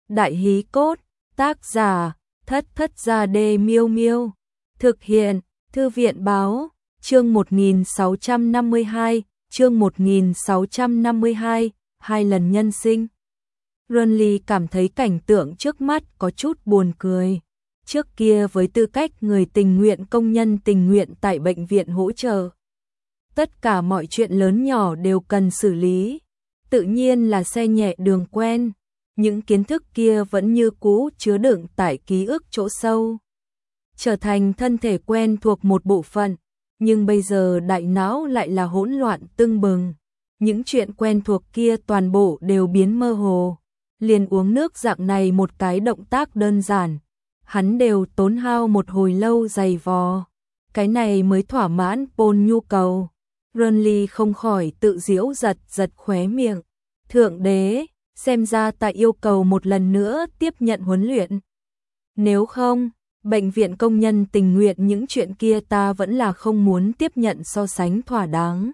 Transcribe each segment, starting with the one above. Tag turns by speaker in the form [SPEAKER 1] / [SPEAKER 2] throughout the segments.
[SPEAKER 1] Đại hí cốt, tác giả, Thất Thất Gia Đê Miêu Miêu. Thực hiện, Thư viện báo, chương 1652, chương 1652, hai lần nhân sinh. Runly cảm thấy cảnh tượng trước mắt có chút buồn cười. Trước kia với tư cách người tình nguyện công nhân tình nguyện tại bệnh viện hỗ trợ, tất cả mọi chuyện lớn nhỏ đều cần xử lý. Tự nhiên là xe nhẹ đường quen, những kiến thức kia vẫn như cũ chứa đựng tại ký ức chỗ sâu, trở thành thân thể quen thuộc một bộ phận, nhưng bây giờ đại não lại là hỗn loạn tưng bừng. Những chuyện quen thuộc kia toàn bộ đều biến mơ hồ. Liền uống nước dạng này một cái động tác đơn giản, hắn đều tốn hao một hồi lâu dày vò. Cái này mới thỏa mãn Paul nhu cầu. Runly không khỏi tự giễu giật khóe miệng. Thượng đế, xem ra ta yêu cầu một lần nữa tiếp nhận huấn luyện. Nếu không, bệnh viện công nhân tình nguyện những chuyện kia ta vẫn là không muốn tiếp nhận so sánh thỏa đáng.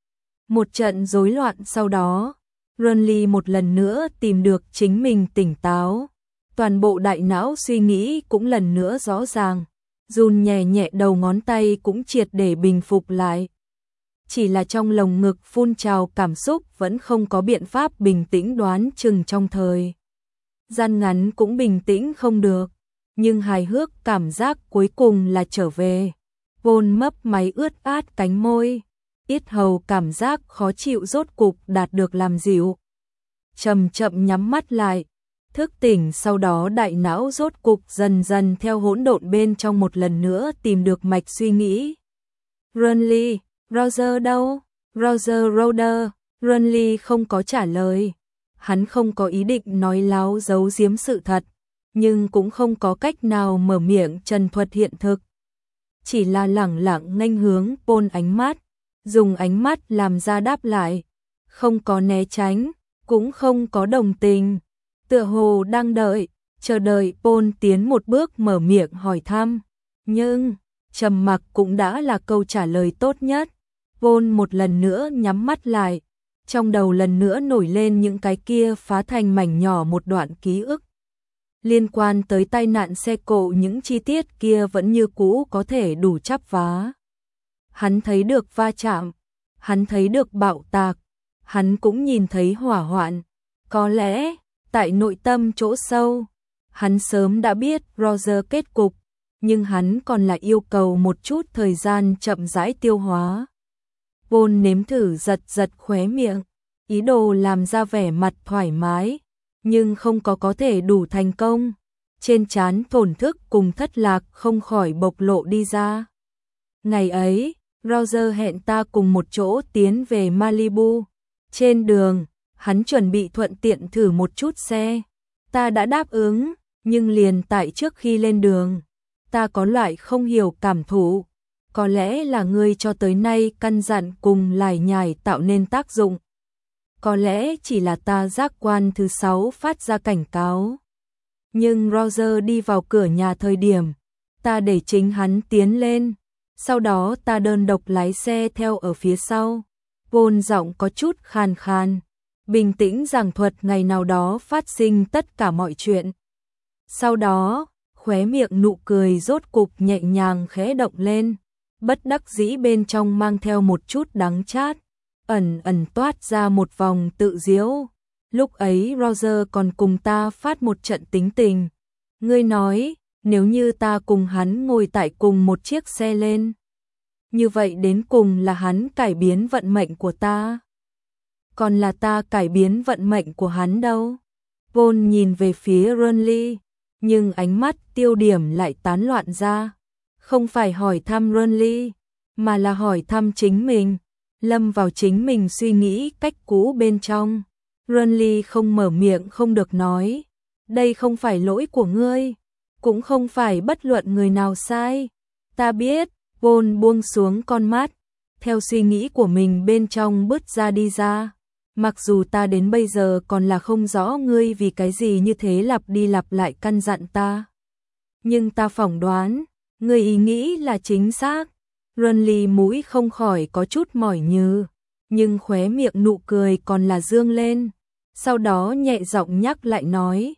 [SPEAKER 1] Một trận rối loạn sau đó, Runly một lần nữa tìm được chính mình tỉnh táo. Toàn bộ đại não suy nghĩ cũng lần nữa rõ ràng. Run nhẹ nhẹ đầu ngón tay cũng triệt để bình phục lại. Chỉ là trong lồng ngực phun trào cảm xúc vẫn không có biện pháp bình tĩnh, đoán chừng trong thời gian ngắn cũng bình tĩnh không được. Nhưng hài hước cảm giác cuối cùng là trở về. Paul mấp máy ướt át cánh môi. Yết hầu cảm giác khó chịu rốt cục đạt được làm dịu. Chậm chậm nhắm mắt lại, thức tỉnh, sau đó đại não rốt cục dần dần theo hỗn độn bên trong một lần nữa tìm được mạch suy nghĩ. Runly, Roger đâu? Roger Roder. Runly không có trả lời. Hắn không có ý định nói láo giấu giếm sự thật, nhưng cũng không có cách nào mở miệng trần thuật hiện thực. Chỉ là lẳng lặng nghênh hướng Paul ánh mắt, dùng ánh mắt làm ra đáp lại, không có né tránh, cũng không có đồng tình, tựa hồ đang chờ đợi Paul tiến một bước mở miệng hỏi thăm. Nhưng trầm mặc cũng đã là câu trả lời tốt nhất. Paul một lần nữa nhắm mắt lại, trong đầu lần nữa nổi lên những cái kia phá thành mảnh nhỏ một đoạn ký ức. Liên quan tới tai nạn xe cộ, những chi tiết kia vẫn như cũ có thể đủ chắp vá. Hắn thấy được va chạm, hắn thấy được bạo tạc, hắn cũng nhìn thấy hỏa hoạn. Có lẽ, tại nội tâm chỗ sâu, hắn sớm đã biết Roger kết cục, nhưng hắn còn là yêu cầu một chút thời gian chậm rãi tiêu hóa. Paul nếm thử giật khóe miệng, ý đồ làm ra vẻ mặt thoải mái, nhưng không có thể đủ thành công. Trên trán thổn thức cùng thất lạc không khỏi bộc lộ đi ra. Ngày ấy, Roger hẹn ta cùng một chỗ tiến về Malibu. Trên đường, hắn chuẩn bị thuận tiện thử một chút xe. Ta đã đáp ứng, nhưng liền tại trước khi lên đường, ta có loại không hiểu cảm thụ. Có lẽ là ngươi cho tới nay căn dặn cùng lải nhải tạo nên tác dụng. Có lẽ chỉ là ta giác quan thứ 6 phát ra cảnh cáo. Nhưng Roger đi vào cửa nhà thời điểm, ta để chính hắn tiến lên. Sau đó ta đơn độc lái xe theo ở phía sau. Paul giọng có chút khàn khàn, bình tĩnh giảng thuật ngày nào đó phát sinh tất cả mọi chuyện. Sau đó, khóe miệng nụ cười rốt cục nhẹ nhàng khẽ động lên, bất đắc dĩ bên trong mang theo một chút đắng chát, ẩn toát ra một vòng tự giễu. Lúc ấy Roger còn cùng ta phát một trận tính tình. Ngươi nói, nếu như ta cùng hắn ngồi tại cùng một chiếc xe lên, như vậy đến cùng là hắn cải biến vận mệnh của ta, còn là ta cải biến vận mệnh của hắn đâu? Paul nhìn về phía Runly, nhưng ánh mắt tiêu điểm lại tán loạn ra. Không phải hỏi thăm Runly, mà là hỏi thăm chính mình, lâm vào chính mình suy nghĩ cách cũ bên trong. Runly không mở miệng không được nói, đây không phải lỗi của ngươi, cũng không phải bất luận người nào sai. Ta biết. Paul buông xuống con mắt, theo suy nghĩ của mình bên trong bứt ra đi ra. Mặc dù ta đến bây giờ còn là không rõ ngươi vì cái gì như thế lặp đi lặp lại căn dặn ta, nhưng ta phỏng đoán, ngươi ý nghĩ là chính xác. Runly mũi không khỏi có chút mỏi nhừ, nhưng khóe miệng nụ cười còn là dương lên. Sau đó nhẹ giọng nhắc lại nói,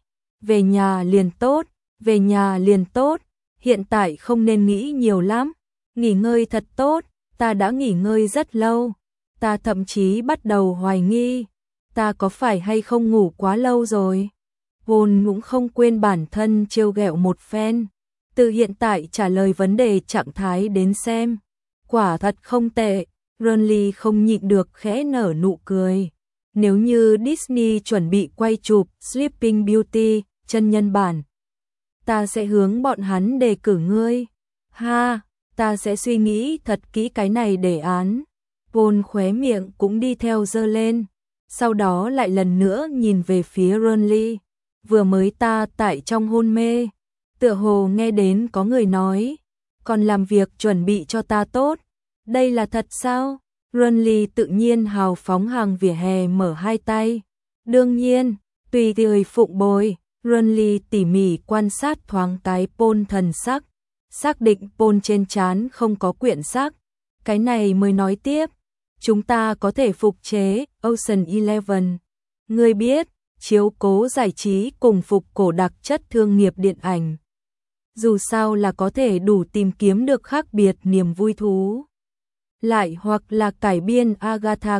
[SPEAKER 1] về nhà liền tốt, về nhà liền tốt, hiện tại không nên nghĩ nhiều lắm, nghỉ ngơi thật tốt, ta đã nghỉ ngơi rất lâu, ta thậm chí bắt đầu hoài nghi, ta có phải hay không ngủ quá lâu rồi. Vốn cũng không quên bản thân trêu ghẹo một phen, từ hiện tại trả lời vấn đề trạng thái đến xem, quả thật không tệ. Ronly không nhịn được khẽ nở nụ cười. Nếu như Disney chuẩn bị quay chụp Sleeping Beauty chân nhân bản, ta sẽ hướng bọn hắn đề cử ngươi. Ha, ta sẽ suy nghĩ thật kỹ cái này đề án. Paul khóe miệng cũng đi theo giơ lên, sau đó lại lần nữa nhìn về phía Ronly. Vừa mới ta tại trong hôn mê, tựa hồ nghe đến có người nói, còn làm việc chuẩn bị cho ta tốt. Đây là thật sao? Ronly tự nhiên hào phóng hàng vỉa hè mở hai tay. Đương nhiên, tùy người phụng bồi. Ronly tỉ mỉ quan sát thoáng cái Paul thần sắc, xác định Paul trên trán không có quyện sắc. Cái này mới nói tiếp, chúng ta có thể phục chế Ocean Eleven. Ngươi biết, chiếu cố giải trí cùng phục cổ đặc chất thương nghiệp điện ảnh. Dù sao là có thể đủ tìm kiếm được khác biệt niềm vui thú. Lại hoặc là cải biên Agatha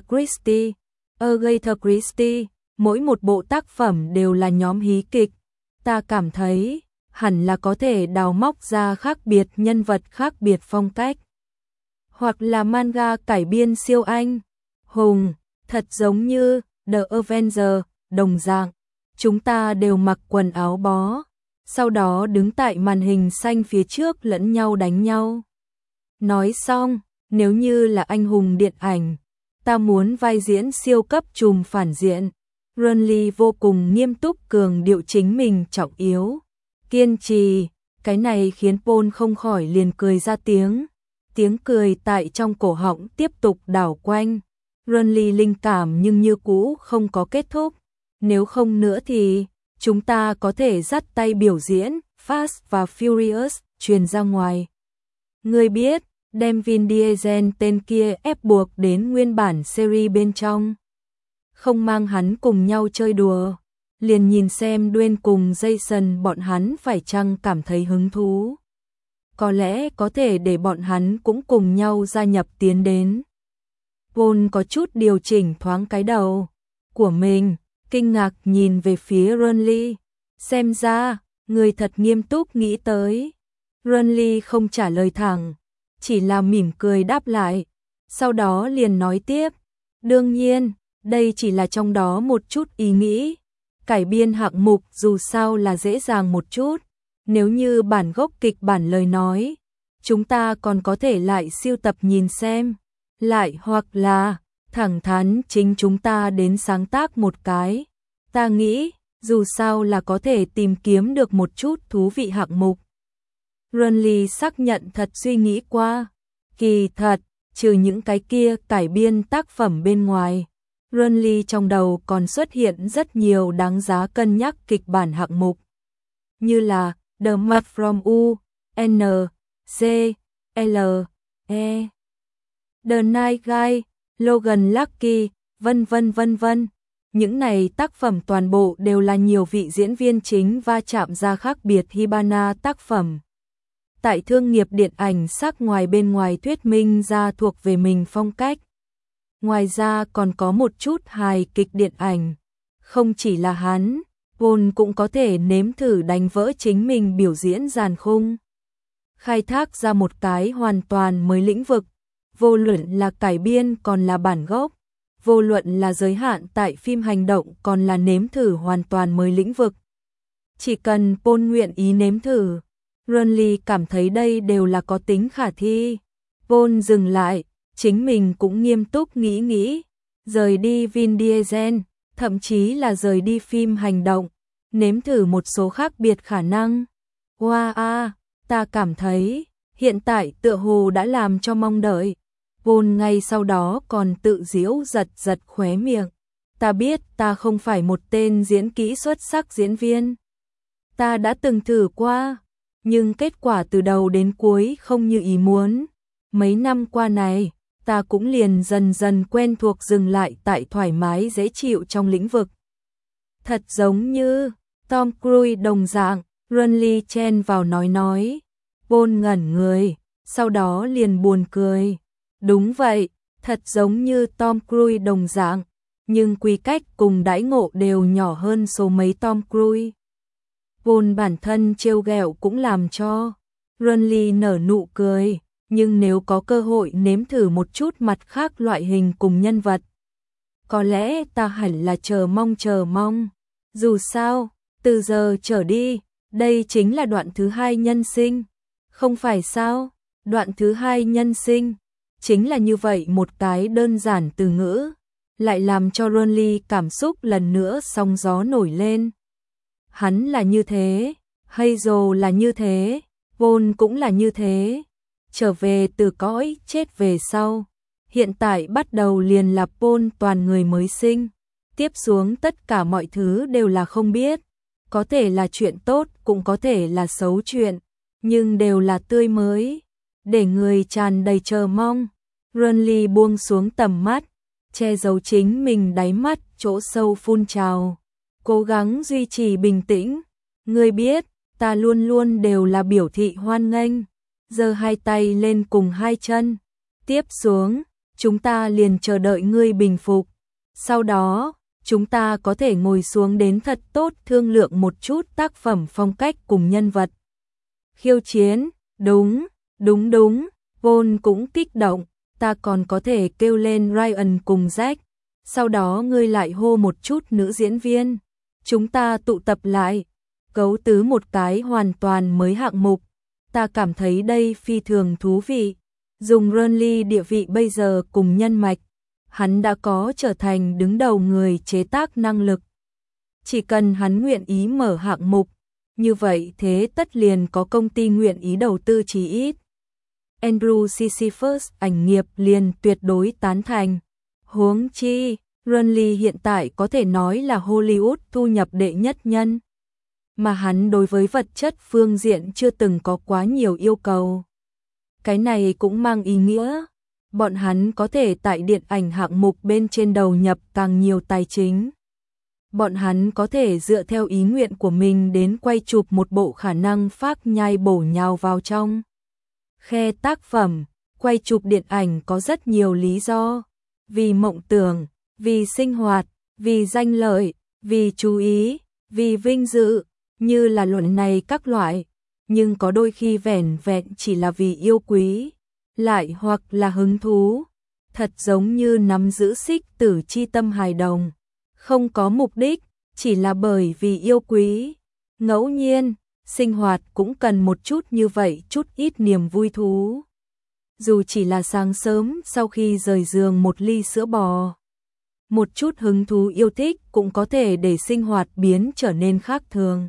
[SPEAKER 1] Christie, mỗi một bộ tác phẩm đều là nhóm hí kịch. Ta cảm thấy, hẳn là có thể đào móc ra khác biệt nhân vật khác biệt phong cách. Hoặc là manga cải biên siêu anh, hùng, thật giống như The Avengers, đồng dạng. Chúng ta đều mặc quần áo bó, sau đó đứng tại màn hình xanh phía trước lẫn nhau đánh nhau. Nói xong, nếu như là anh hùng điện ảnh, ta muốn vai diễn siêu cấp trùm phản diện. Ronly vô cùng nghiêm túc cường điệu chính mình trọng yếu, kiên trì, cái này khiến Paul không khỏi liền cười ra tiếng. Tiếng cười tại trong cổ họng tiếp tục đảo quanh. Ronly linh cảm nhưng như cũ không có kết thúc. Nếu không nữa thì chúng ta có thể dắt tay biểu diễn Fast và Furious truyền ra ngoài. Ngươi biết, đem Vin Diesel tên kia ép buộc đến nguyên bản series bên trong. Không mang hắn cùng nhau chơi đùa, liền nhìn xem Dwayne cùng Jason bọn hắn phải chăng cảm thấy hứng thú. Có lẽ có thể để bọn hắn cũng cùng nhau gia nhập tiến đến. Paul có chút điều chỉnh thoáng cái đầu của mình, kinh ngạc nhìn về phía Ronly. Xem ra, người thật nghiêm túc nghĩ tới. Ronly không trả lời thẳng, chỉ là mỉm cười đáp lại. Sau đó liền nói tiếp, đương nhiên, đây chỉ là trong đó một chút ý nghĩ. Cải biên hạng mục dù sao là dễ dàng một chút. Nếu như bản gốc kịch bản lời nói, chúng ta còn có thể lại siêu tập nhìn xem. Lại hoặc là, thẳng thắn chính chúng ta đến sáng tác một cái. Ta nghĩ, dù sao là có thể tìm kiếm được một chút thú vị hạng mục. Ronly xác nhận thật suy nghĩ qua. Kỳ thật, trừ những cái kia cải biên tác phẩm bên ngoài, Ronly trong đầu còn xuất hiện rất nhiều đáng giá cân nhắc kịch bản hạng mục. Như là The Man from U, N, C, L, E, The Night Guy, Logan Lucky, vân vân vân vân. Những này tác phẩm toàn bộ đều là nhiều vị diễn viên chính va chạm ra khác biệt Hibana tác phẩm. Tại thương nghiệp điện ảnh sắc ngoài bên ngoài thuyết minh ra thuộc về mình phong cách. Ngoài ra còn có một chút hài kịch điện ảnh. Không chỉ là hắn, Paul cũng có thể nếm thử đánh vỡ chính mình biểu diễn giàn khung. Khai thác ra một cái hoàn toàn mới lĩnh vực, vô luận là cải biên còn là bản gốc, vô luận là giới hạn tại phim hành động còn là nếm thử hoàn toàn mới lĩnh vực. Chỉ cần Paul nguyện ý nếm thử, Ronly cảm thấy đây đều là có tính khả thi. Paul dừng lại, chính mình cũng nghiêm túc nghĩ, rời đi Vin Diesel, thậm chí là rời đi phim hành động, nếm thử một số khác biệt khả năng. Wow, ta cảm thấy, hiện tại tựa hồ đã làm cho mong đợi. Paul ngay sau đó còn tự giễu giật khóe miệng. Ta biết ta không phải một tên diễn kỹ xuất sắc diễn viên. Ta đã từng thử qua, nhưng kết quả từ đầu đến cuối không như ý muốn. Mấy năm qua này, ta cũng liền dần dần quen thuộc dừng lại tại thoải mái dễ chịu trong lĩnh vực. Thật giống như, Tom Cruise đồng dạng, Renly chen vào nói. Paul ngẩn người, sau đó liền buồn cười. Đúng vậy, thật giống như Tom Cruise đồng dạng, nhưng quy cách cùng đãi ngộ đều nhỏ hơn số mấy Tom Cruise. Paul bản thân trêu ghẹo cũng làm cho Renly nở nụ cười, nhưng nếu có cơ hội nếm thử một chút mặt khác loại hình cùng nhân vật, có lẽ ta hẳn là chờ mong. Dù sao, từ giờ trở đi, đây chính là đoạn thứ 2 nhân sinh. Không phải sao? Đoạn thứ 2 nhân sinh chính là như vậy một cái đơn giản từ ngữ, lại làm cho Renly cảm xúc lần nữa sóng gió nổi lên. Hắn là như thế, Hazel là như thế, Paul cũng là như thế. Trở về từ cõi chết về sau, hiện tại bắt đầu liền là Paul toàn người mới sinh. Tiếp xuống tất cả mọi thứ đều là không biết, có thể là chuyện tốt cũng có thể là xấu chuyện, nhưng đều là tươi mới, để người tràn đầy chờ mong. Renly buông xuống tầm mắt, che giấu chính mình đáy mắt chỗ sâu phun trào, cố gắng duy trì bình tĩnh. Ngươi biết, ta luôn luôn đều là biểu thị hoan nghênh. Giơ hai tay lên cùng hai chân. Tiếp xuống, chúng ta liền chờ đợi ngươi bình phục. Sau đó, chúng ta có thể ngồi xuống đến thật tốt thương lượng một chút tác phẩm phong cách cùng nhân vật. Khiêu chiến, đúng. Paul cũng kích động, ta còn có thể kêu lên Ryan cùng Jack. Sau đó ngươi lại hô một chút nữ diễn viên. Chúng ta tụ tập lại, cấu tứ một cái hoàn toàn mới hạng mục. Ta cảm thấy đây phi thường thú vị. Dùng Renly địa vị bây giờ cùng nhân mạch, hắn đã có trở thành đứng đầu người chế tác năng lực. Chỉ cần hắn nguyện ý mở hạng mục, như vậy thế tất liền có công ty nguyện ý đầu tư chí ít. Andrew Sisyphus ảnh nghiệp liền tuyệt đối tán thành. Huống chi, Renly hiện tại có thể nói là Hollywood thu nhập đệ nhất nhân, mà hắn đối với vật chất phương diện chưa từng có quá nhiều yêu cầu. Cái này cũng mang ý nghĩa, bọn hắn có thể tại điện ảnh hạng mục bên trên đầu nhập càng nhiều tài chính. Bọn hắn có thể dựa theo ý nguyện của mình đến quay chụp một bộ khả năng phác nhai bổ nhào vào trong khe tác phẩm. Quay chụp điện ảnh có rất nhiều lý do, vì mộng tưởng, vì sinh hoạt, vì danh lợi, vì chú ý, vì vinh dự, như là luận này các loại, nhưng có đôi khi vẻn vẹn chỉ là vì yêu quý, lại hoặc là hứng thú, thật giống như nắm giữ xích tử chi tâm hài đồng, không có mục đích, chỉ là bởi vì yêu quý. Ngẫu nhiên, sinh hoạt cũng cần một chút như vậy, chút ít niềm vui thú. Dù chỉ là sáng sớm sau khi rời giường một ly sữa bò, một chút hứng thú yêu thích cũng có thể để sinh hoạt biến trở nên khác thường.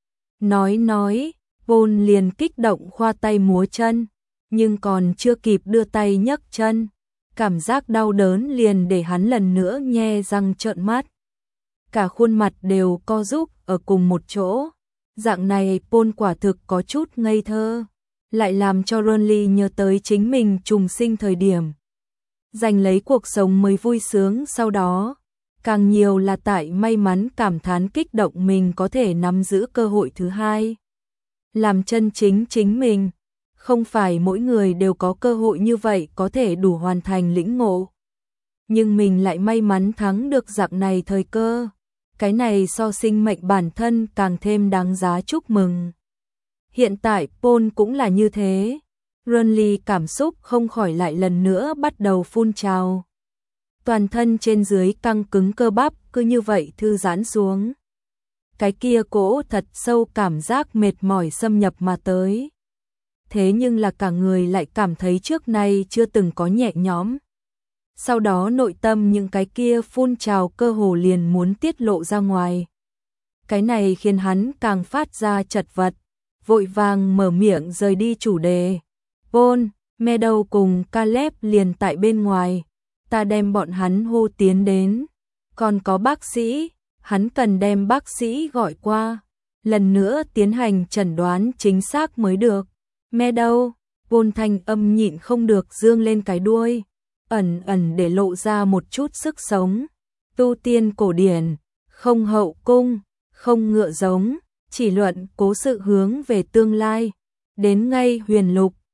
[SPEAKER 1] Nói, Paul liền kích động khoa tay múa chân, nhưng còn chưa kịp đưa tay nhấc chân, cảm giác đau đớn liền để hắn lần nữa nhe răng trợn mắt. Cả khuôn mặt đều co rúm ở cùng một chỗ. Dạng này Paul quả thực có chút ngây thơ, lại làm cho Renly nhớ tới chính mình trùng sinh thời điểm. Giành lấy cuộc sống mới vui sướng sau đó, càng nhiều là tại may mắn cảm thán kích động mình có thể nắm giữ cơ hội thứ hai. Làm chân chính mình, không phải mỗi người đều có cơ hội như vậy có thể đủ hoàn thành lĩnh ngộ. Nhưng mình lại may mắn thắng được dạng này thời cơ. Cái này so sinh mệnh bản thân càng thêm đáng giá chúc mừng. Hiện tại Paul cũng là như thế. Renly cảm xúc không khỏi lại lần nữa bắt đầu phun trào. Toàn thân trên dưới căng cứng cơ bắp cứ như vậy thư giãn xuống. Cái kia cỗ thật sâu cảm giác mệt mỏi xâm nhập mà tới. Thế nhưng là cả người lại cảm thấy trước nay chưa từng có nhẹ nhõm. Sau đó nội tâm những cái kia phun trào cơ hồ liền muốn tiết lộ ra ngoài. Cái này khiến hắn càng phát ra chật vật, vội vàng mở miệng rời đi chủ đề. Paul, Meadow cùng Caleb liền tại bên ngoài, ta đem bọn hắn hô tiến đến. Còn có bác sĩ, hắn cần đem bác sĩ gọi qua, lần nữa tiến hành chẩn đoán chính xác mới được. Meadow, Paul thanh âm nhịn không được dương lên cái đuôi, ẩn để lộ ra một chút sức sống. Tu tiên cổ điển, không hậu cung, không ngựa giống, chỉ luận cố sự hướng về tương lai. Đến ngay Huyền Lục,